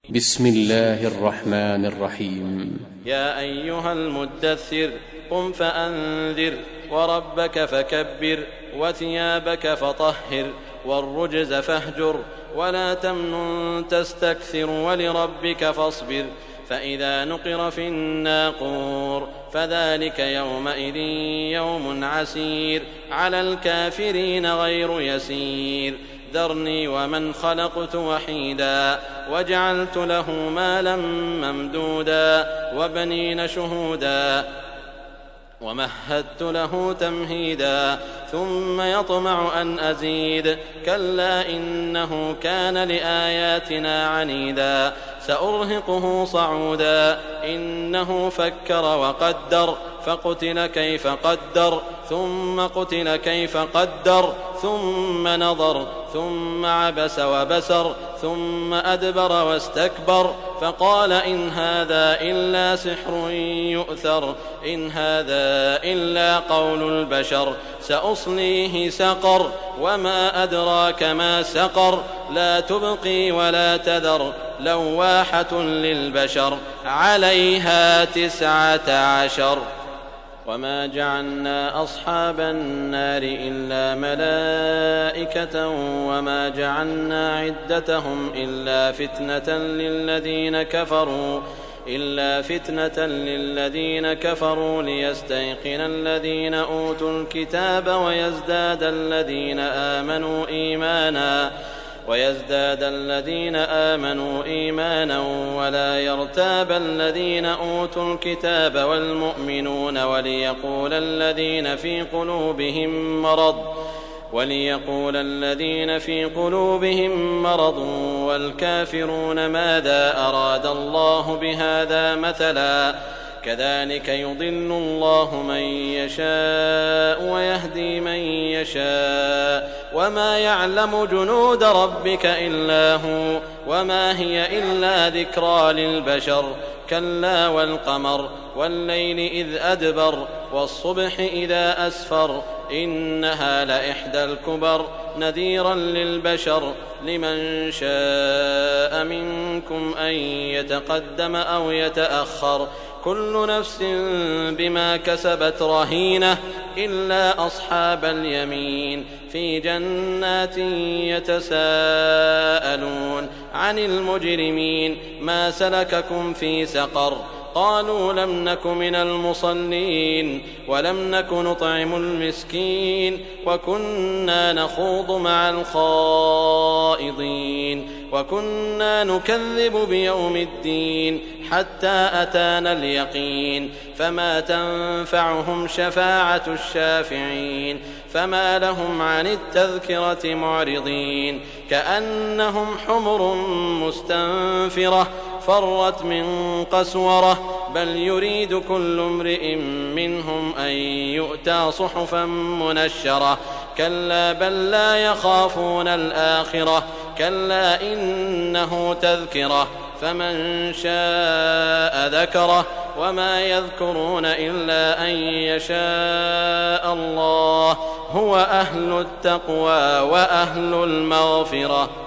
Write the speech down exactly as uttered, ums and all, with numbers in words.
بسم الله الرحمن الرحيم. يا أيها المدثر قم فأنذر وربك فكبر وثيابك فطهر والرجز فاهجر ولا تمنن تستكثر ولربك فاصبر فإذا نقر في الناقور فذلك يومئذ يوم عسير على الكافرين غير يسير ذرني ومن خلقت وحيدا وجعلت له مالا ممدودا وبنين شهودا ومهدت له تمهيدا ثم يطمع أن أزيد كلا إنه كان لآياتنا عنيدا سأرهقه صعودا إنه فكر وقدر فقتل كيف قدر ثم قتل كيف قدر ثم نظر ثم عبس وبسر ثم أدبر واستكبر فقال إن هذا إلا سحر يؤثر إن هذا إلا قول البشر سأصليه سقر وما أدراك ما سقر لا تبقي ولا تذر لواحة للبشر عليها تسعة عشر وما جعلنا أصحاب النار إلا ملائكة وما جعلنا عدتهم إلا فتنة للذين كفروا إلا فتنة للذين كفروا ليستيقن الذين أوتوا الكتاب ويزداد الذين آمنوا إيمانا ويزداد الذين آمنوا إيمانا ولا يرتاب الذين أوتوا الكتاب والمؤمنون وليقول الذين في قلوبهم مرض وليقول الذين في قلوبهم مرض والكافرون ماذا أراد الله بهذا مثلا كذلك يضل الله من يشاء ويهدي من يشاء وما يعلم جنود ربك إلا هو وما هي إلا ذكرى للبشر كلا والقمر والليل إذ أدبر والصبح إذا أسفر إنها لإحدى الكبر نذيرا للبشر لمن شاء منكم أن يتقدم أو يتأخر كل نفس بما كسبت رهينة إلا أصحاب اليمين في جنات يتساءلون عن المجرمين ما سلككم في سقر قالوا لم نك من المصلين ولم نك نطعم المسكين وكنا نخوض مع الخائضين وكنا نكذب بيوم الدين حتى أتانا اليقين فما تنفعهم شفاعة الشافعين فما لهم عن التذكرة معرضين كأنهم حمر مستنفرة فرت من قسورة بل يريد كل امرئ منهم أن يؤتى صحفا منشرة كلا بل لا يخافون الآخرة كلا إنه تذكرة فمن شاء ذكره وما يذكرون إلا أن يشاء الله هو أهل التقوى وأهل المغفرة.